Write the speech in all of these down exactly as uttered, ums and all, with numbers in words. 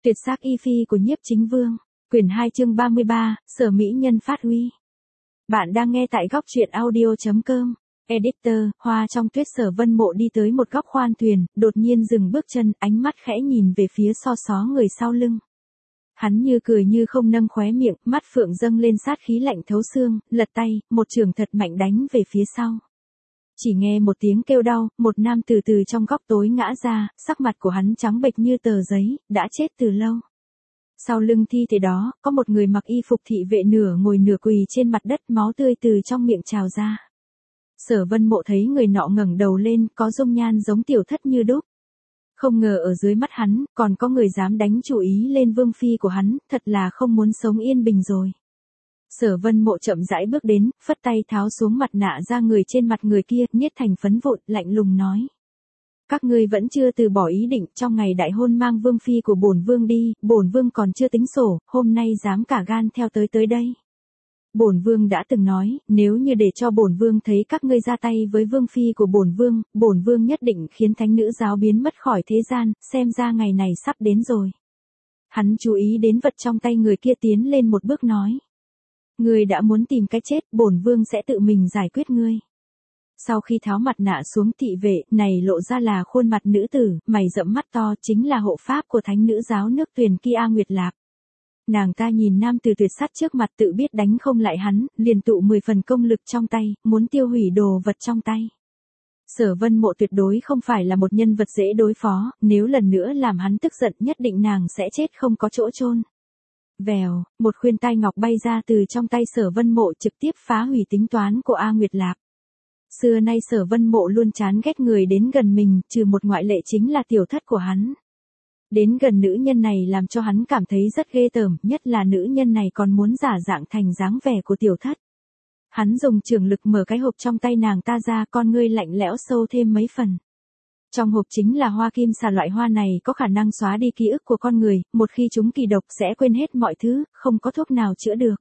Tuyệt sắc y phi của Nhiếp Chính Vương, quyển hai chương ba mươi ba, Sở mỹ nhân phát huy. Bạn đang nghe tại góc truyện audio chấm com. Editor, Hoa trong tuyết. Sở Vân Mộ đi tới một góc khoan thuyền, đột nhiên dừng bước chân, ánh mắt khẽ nhìn về phía so xó người sau lưng. Hắn như cười như không nâng khóe miệng, mắt phượng dâng lên sát khí lạnh thấu xương, lật tay, một chưởng thật mạnh đánh về phía sau. Chỉ nghe một tiếng kêu đau, một nam từ từ trong góc tối ngã ra, sắc mặt của hắn trắng bệch như tờ giấy, đã chết từ lâu. Sau lưng thi thể đó, có một người mặc y phục thị vệ nửa ngồi nửa quỳ trên mặt đất, máu tươi từ trong miệng trào ra. Sở Vân Mộ thấy người nọ ngẩng đầu lên, có dung nhan giống tiểu thất như đúc. Không ngờ ở dưới mắt hắn, còn có người dám đánh chủ ý lên vương phi của hắn, thật là không muốn sống yên bình rồi. Sở Vân Mộ chậm rãi bước đến, phất tay tháo xuống mặt nạ ra người trên mặt người kia, nhiết thành phấn vụn, lạnh lùng nói. Các ngươi vẫn chưa từ bỏ ý định, trong ngày đại hôn mang vương phi của bổn vương đi, bổn vương còn chưa tính sổ, hôm nay dám cả gan theo tới tới đây. Bổn vương đã từng nói, nếu như để cho bổn vương thấy các ngươi ra tay với vương phi của bổn vương, bổn vương nhất định khiến thánh nữ giáo biến mất khỏi thế gian, xem ra ngày này sắp đến rồi. Hắn chú ý đến vật trong tay người kia, tiến lên một bước nói. Ngươi đã muốn tìm cái chết, bổn vương sẽ tự mình giải quyết ngươi. Sau khi tháo mặt nạ xuống, thị vệ này lộ ra là khuôn mặt nữ tử, mày rậm mắt to, chính là hộ pháp của thánh nữ giáo nước Tuyền kia A Nguyệt Lạc. Nàng ta nhìn nam tử tuyệt sắc trước mặt, tự biết đánh không lại hắn, liền tụ mười phần công lực trong tay, muốn tiêu hủy đồ vật trong tay. Sở Vân Mộ tuyệt đối không phải là một nhân vật dễ đối phó, nếu lần nữa làm hắn tức giận nhất định nàng sẽ chết không có chỗ chôn. Vèo, một khuyên tai ngọc bay ra từ trong tay Sở Vân Mộ, trực tiếp phá hủy tính toán của A Nguyệt Lạc. Xưa nay Sở Vân Mộ luôn chán ghét người đến gần mình, trừ một ngoại lệ chính là tiểu thất của hắn. Đến gần nữ nhân này làm cho hắn cảm thấy rất ghê tởm, nhất là nữ nhân này còn muốn giả dạng thành dáng vẻ của tiểu thất. Hắn dùng trường lực mở cái hộp trong tay nàng ta ra, con ngươi lạnh lẽo sâu thêm mấy phần. Trong hộp chính là hoa kim xà, loại hoa này có khả năng xóa đi ký ức của con người, một khi chúng kỳ độc sẽ quên hết mọi thứ, không có thuốc nào chữa được.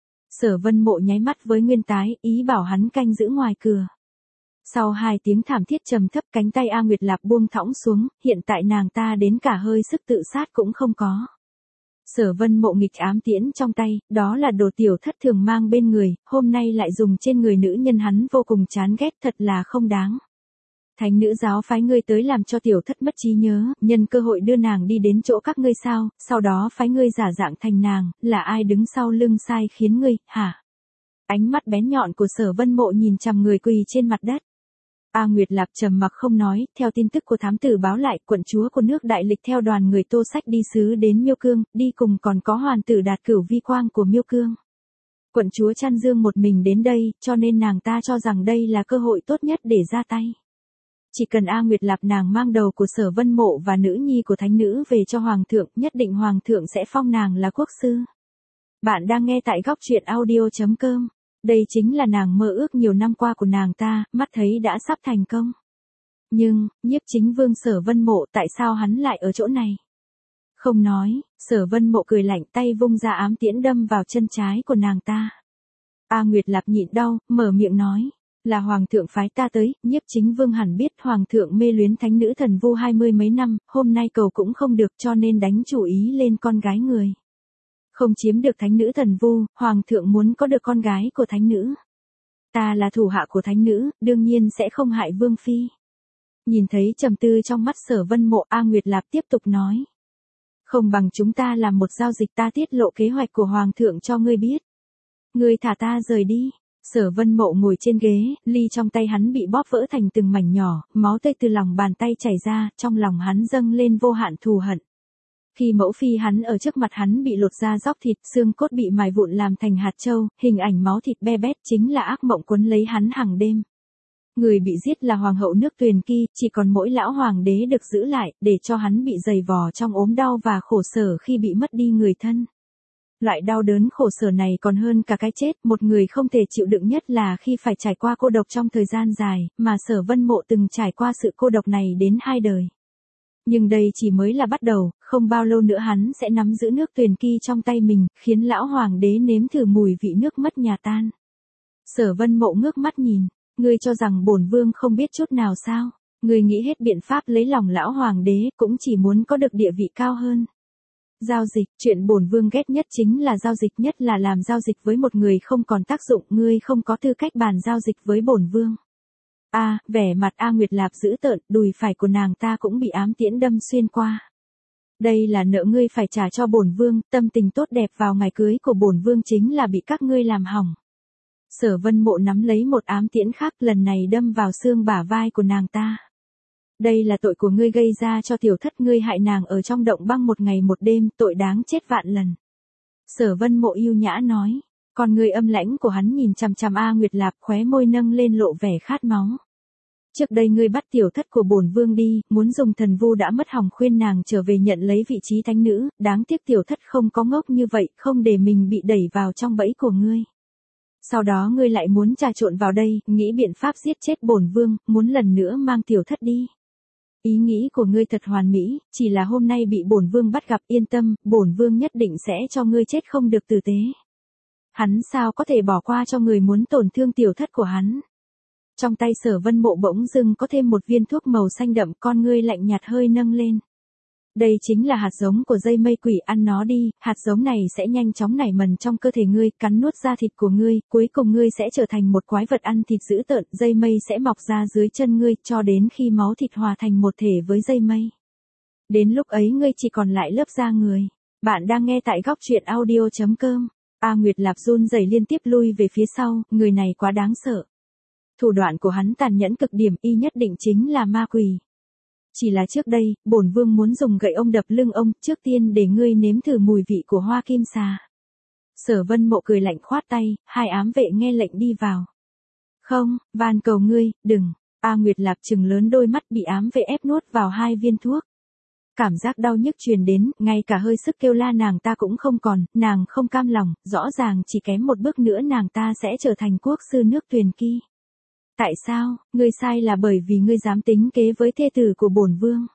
Sở Vân Mộ nháy mắt với Nguyên Tái, ý bảo hắn canh giữ ngoài cửa. Sau hai tiếng thảm thiết trầm thấp, cánh tay A Nguyệt Lạc buông thõng xuống, hiện tại nàng ta đến cả hơi sức tự sát cũng không có. Sở Vân Mộ nghịch ám tiễn trong tay, đó là đồ tiểu thất thường mang bên người, hôm nay lại dùng trên người nữ nhân hắn vô cùng chán ghét, thật là không đáng. Thánh nữ giáo phái ngươi tới làm cho tiểu thất mất trí nhớ, nhân cơ hội đưa nàng đi đến chỗ các ngươi sao, sau đó phái ngươi giả dạng thành nàng, là ai đứng sau lưng sai khiến ngươi, hả? Ánh mắt bén nhọn của Sở Vân Mộ nhìn chằm người quỳ trên mặt đất. A Nguyệt Lạc trầm mặc không nói, theo tin tức của thám tử báo lại, quận chúa của nước Đại Lịch theo đoàn người Tô Sách đi sứ đến Miêu Cương, đi cùng còn có hoàn tử Đạt Cửu vi quang của Miêu Cương. Quận chúa Trăn Dương một mình đến đây, cho nên nàng ta cho rằng đây là cơ hội tốt nhất để ra tay. Chỉ cần A Nguyệt Lạc nàng mang đầu của Sở Vân Mộ và nữ nhi của thánh nữ về cho hoàng thượng, nhất định hoàng thượng sẽ phong nàng là quốc sư. Bạn đang nghe tại góc truyện audio chấm com. Đây chính là nàng mơ ước nhiều năm qua của nàng ta, mắt thấy đã sắp thành công. Nhưng, Nhiếp Chính Vương Sở Vân Mộ, tại sao hắn lại ở chỗ này? Không nói, Sở Vân Mộ cười lạnh, tay vung ra ám tiễn đâm vào chân trái của nàng ta. A Nguyệt Lạc nhịn đau, mở miệng nói, là hoàng thượng phái ta tới. Nhiếp Chính Vương hẳn biết hoàng thượng mê luyến thánh nữ thần vu hai mươi mấy năm, hôm nay cầu cũng không được, cho nên đánh chủ ý lên con gái người. Không chiếm được thánh nữ thần vu, hoàng thượng muốn có được con gái của thánh nữ. Ta là thủ hạ của thánh nữ, đương nhiên sẽ không hại vương phi. Nhìn thấy trầm tư trong mắt Sở Vân Mộ, A Nguyệt Lạc tiếp tục nói. Không bằng chúng ta làm một giao dịch, ta tiết lộ kế hoạch của hoàng thượng cho ngươi biết. Ngươi thả ta rời đi. Sở Vân Mộ ngồi trên ghế, ly trong tay hắn bị bóp vỡ thành từng mảnh nhỏ, máu tươi từ lòng bàn tay chảy ra, trong lòng hắn dâng lên vô hạn thù hận. Khi mẫu phi hắn ở trước mặt hắn bị lột da róc thịt, xương cốt bị mài vụn làm thành hạt châu, hình ảnh máu thịt be bét chính là ác mộng quấn lấy hắn hàng đêm. Người bị giết là hoàng hậu nước Tuyền Ki, chỉ còn mỗi lão hoàng đế được giữ lại, để cho hắn bị dày vò trong ốm đau và khổ sở khi bị mất đi người thân. Loại đau đớn khổ sở này còn hơn cả cái chết, một người không thể chịu đựng nhất là khi phải trải qua cô độc trong thời gian dài, mà Sở Vân Mộ từng trải qua sự cô độc này đến hai đời. Nhưng đây chỉ mới là bắt đầu, không bao lâu nữa hắn sẽ nắm giữ nước Tuyền Ki trong tay mình, khiến lão hoàng đế nếm thử mùi vị nước mất nhà tan. Sở Vân Mộ ngước mắt nhìn, ngươi cho rằng bổn vương không biết chút nào sao? Ngươi nghĩ hết biện pháp lấy lòng lão hoàng đế, cũng chỉ muốn có được địa vị cao hơn. Giao dịch, chuyện bổn vương ghét nhất chính là giao dịch, nhất là làm giao dịch với một người không còn tác dụng, ngươi không có tư cách bàn giao dịch với bổn vương. A, à, vẻ mặt A Nguyệt Lạp dữ tợn, đùi phải của nàng ta cũng bị ám tiễn đâm xuyên qua. Đây là nợ ngươi phải trả cho bổn vương, tâm tình tốt đẹp vào ngày cưới của bổn vương chính là bị các ngươi làm hỏng. Sở Vân Mộ nắm lấy một ám tiễn khác, lần này đâm vào xương bả vai của nàng ta. Đây là tội của ngươi gây ra cho tiểu thất, ngươi hại nàng ở trong động băng một ngày một đêm, tội đáng chết vạn lần. Sở Vân Mộ yêu nhã nói, còn người âm lãnh của hắn nhìn chằm chằm A Nguyệt Lạp, khóe môi nâng lên lộ vẻ khát máu. Trước đây ngươi bắt tiểu thất của bổn vương đi, muốn dùng thần vu đã mất hỏng khuyên nàng trở về nhận lấy vị trí thánh nữ, đáng tiếc tiểu thất không có ngốc như vậy, không để mình bị đẩy vào trong bẫy của ngươi. Sau đó ngươi lại muốn trà trộn vào đây, nghĩ biện pháp giết chết bổn vương, muốn lần nữa mang tiểu thất đi. Ý nghĩ của ngươi thật hoàn mỹ, chỉ là hôm nay bị bổn vương bắt gặp, yên tâm, bổn vương nhất định sẽ cho ngươi chết không được tử tế. Hắn sao có thể bỏ qua cho người muốn tổn thương tiểu thất của hắn. Trong tay Sở Vân Mộ bỗng dưng có thêm một viên thuốc màu xanh đậm, con ngươi lạnh nhạt hơi nâng lên. Đây chính là hạt giống của dây mây quỷ, ăn nó đi, hạt giống này sẽ nhanh chóng nảy mầm trong cơ thể ngươi, cắn nuốt da thịt của ngươi, cuối cùng ngươi sẽ trở thành một quái vật ăn thịt dữ tợn, dây mây sẽ mọc ra dưới chân ngươi, cho đến khi máu thịt hòa thành một thể với dây mây. Đến lúc ấy ngươi chỉ còn lại lớp da người. Bạn đang nghe tại góc truyện audio chấm com. A Nguyệt Lạp run rẩy liên tiếp lui về phía sau, người này quá đáng sợ. Thủ đoạn của hắn tàn nhẫn cực điểm, y nhất định chính là ma quỷ. Chỉ là trước đây, bổn vương muốn dùng gậy ông đập lưng ông, trước tiên để ngươi nếm thử mùi vị của hoa kim xà. Sở Vân Mộ cười lạnh khoát tay, hai ám vệ nghe lệnh đi vào. Không, van cầu ngươi, đừng. A Nguyệt Lạp trừng lớn đôi mắt, bị ám vệ ép nuốt vào hai viên thuốc. Cảm giác đau nhức truyền đến, ngay cả hơi sức kêu la nàng ta cũng không còn, nàng không cam lòng, rõ ràng chỉ kém một bước nữa nàng ta sẽ trở thành quốc sư nước Tuyền Ki. Tại sao, ngươi sai là bởi vì ngươi dám tính kế với thê tử của bổn vương.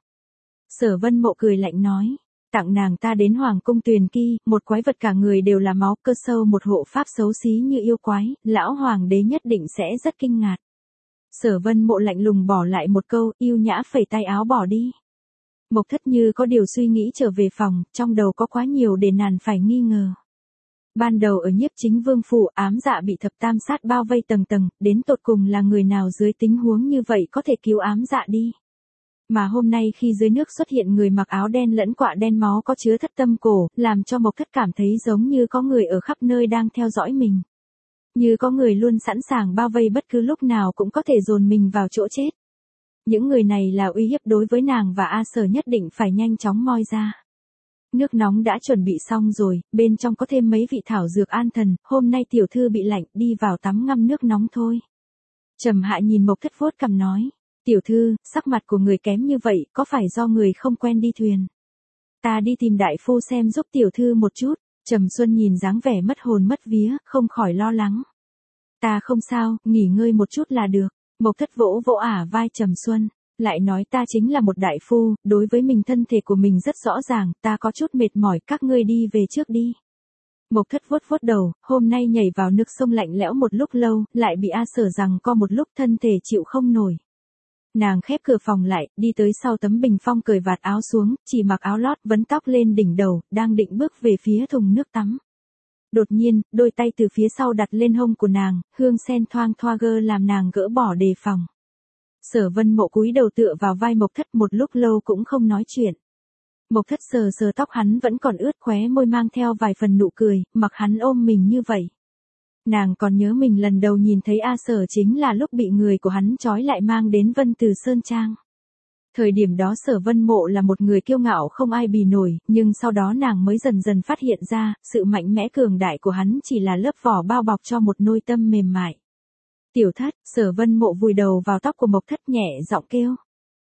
Sở Vân Mộ cười lạnh nói, tặng nàng ta đến Hoàng cung Tuyền Ki, một quái vật cả người đều là máu, cơ sâu một hộ pháp xấu xí như yêu quái, lão hoàng đế nhất định sẽ rất kinh ngạc. Sở Vân Mộ lạnh lùng bỏ lại một câu, yêu nhã phẩy tay áo bỏ đi. Mộc Thất như có điều suy nghĩ trở về phòng, trong đầu có quá nhiều để nàng phải nghi ngờ. Ban đầu ở Nhiếp Chính Vương phủ, ám dạ bị thập tam sát bao vây tầng tầng, đến tột cùng là người nào dưới tình huống như vậy có thể cứu ám dạ đi. Mà hôm nay khi dưới nước xuất hiện người mặc áo đen lẫn quạ đen máu có chứa thất tâm cổ, làm cho Mộc Thất cảm thấy giống như có người ở khắp nơi đang theo dõi mình. Như có người luôn sẵn sàng bao vây bất cứ lúc nào cũng có thể dồn mình vào chỗ chết. Những người này là uy hiếp đối với nàng và A Sở, nhất định phải nhanh chóng moi ra. Nước nóng đã chuẩn bị xong rồi, bên trong có thêm mấy vị thảo dược an thần, hôm nay tiểu thư bị lạnh, đi vào tắm ngâm nước nóng thôi. Trầm Hạ nhìn Mộc Thất vuốt cằm nói, tiểu thư, sắc mặt của người kém như vậy, có phải do người không quen đi thuyền? Ta đi tìm đại phu xem giúp tiểu thư một chút. Trầm Xuân nhìn dáng vẻ mất hồn mất vía, không khỏi lo lắng. Ta không sao, nghỉ ngơi một chút là được. Mộc Thất vỗ vỗ ả vai Trầm Xuân, lại nói ta chính là một đại phu, đối với mình thân thể của mình rất rõ ràng, ta có chút mệt mỏi, các ngươi đi về trước đi. Mộc Thất vuốt vuốt đầu, hôm nay nhảy vào nước sông lạnh lẽo một lúc lâu, lại bị A Sở giằng co một lúc, thân thể chịu không nổi. Nàng khép cửa phòng lại, đi tới sau tấm bình phong, cởi vạt áo xuống, chỉ mặc áo lót, vấn tóc lên đỉnh đầu, đang định bước về phía thùng nước tắm. Đột nhiên, đôi tay từ phía sau đặt lên hông của nàng, hương sen thoang thoa gơ làm nàng gỡ bỏ đề phòng. Sở Vân Mộ cúi đầu tựa vào vai Mộc Thất một lúc lâu cũng không nói chuyện. Mộc Thất sờ sờ tóc hắn vẫn còn ướt, khóe môi mang theo vài phần nụ cười, mặc hắn ôm mình như vậy. Nàng còn nhớ mình lần đầu nhìn thấy A Sở chính là lúc bị người của hắn trói lại mang đến Vân Từ Sơn Trang. Thời điểm đó Sở Vân Mộ là một người kiêu ngạo không ai bì nổi, nhưng sau đó nàng mới dần dần phát hiện ra, sự mạnh mẽ cường đại của hắn chỉ là lớp vỏ bao bọc cho một nội tâm mềm mại. Tiểu Thất, Sở Vân Mộ vùi đầu vào tóc của Mộc Thất nhẹ giọng kêu.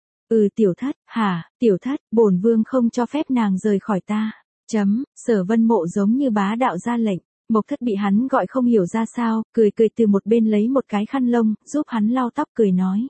Ừ Tiểu Thất, hả, Tiểu Thất, bổn vương không cho phép nàng rời khỏi ta. Chấm, Sở Vân Mộ giống như bá đạo ra lệnh. Mộc Thất bị hắn gọi không hiểu ra sao, cười cười từ một bên lấy một cái khăn lông, giúp hắn lau tóc cười nói.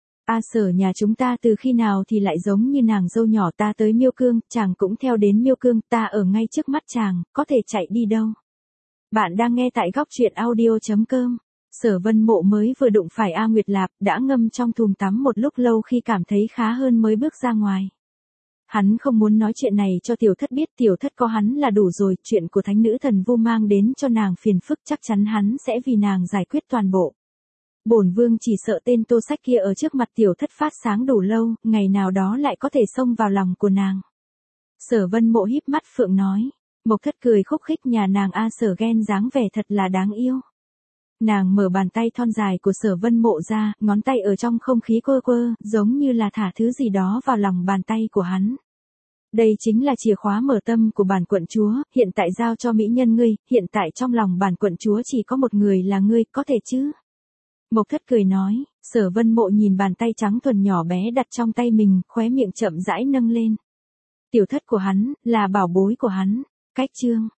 A Sở nhà chúng ta từ khi nào thì lại giống như nàng dâu nhỏ, ta tới Miêu Cương, chàng cũng theo đến Miêu Cương, ta ở ngay trước mắt chàng, có thể chạy đi đâu. Bạn đang nghe tại góc truyện audio chấm com. Sở Vân Mộ mới vừa đụng phải A Nguyệt Lạp, đã ngâm trong thùng tắm một lúc lâu, khi cảm thấy khá hơn mới bước ra ngoài. Hắn không muốn nói chuyện này cho tiểu thất biết, tiểu thất có hắn là đủ rồi, chuyện của thánh nữ thần vu mang đến cho nàng phiền phức chắc chắn hắn sẽ vì nàng giải quyết toàn bộ. Bổn vương chỉ sợ tên Tô Sách kia ở trước mặt tiểu thất phát sáng đủ lâu, ngày nào đó lại có thể xông vào lòng của nàng. Sở Vân Mộ híp mắt phượng nói. Mộc Thất cười khúc khích, nhà nàng a Sở ghen dáng vẻ thật là đáng yêu. Nàng mở bàn tay thon dài của Sở Vân Mộ ra, ngón tay ở trong không khí quơ quơ, giống như là thả thứ gì đó vào lòng bàn tay của hắn. Đây chính là chìa khóa mở tâm của bản quận chúa, hiện tại giao cho mỹ nhân ngươi, hiện tại trong lòng bản quận chúa chỉ có một người là ngươi, có thể chứ? Mộc Thất cười nói. Sở Vân Mộ nhìn bàn tay trắng thuần nhỏ bé đặt trong tay mình, khóe miệng chậm rãi nâng lên. Tiểu thất của hắn, là bảo bối của hắn. Cách chương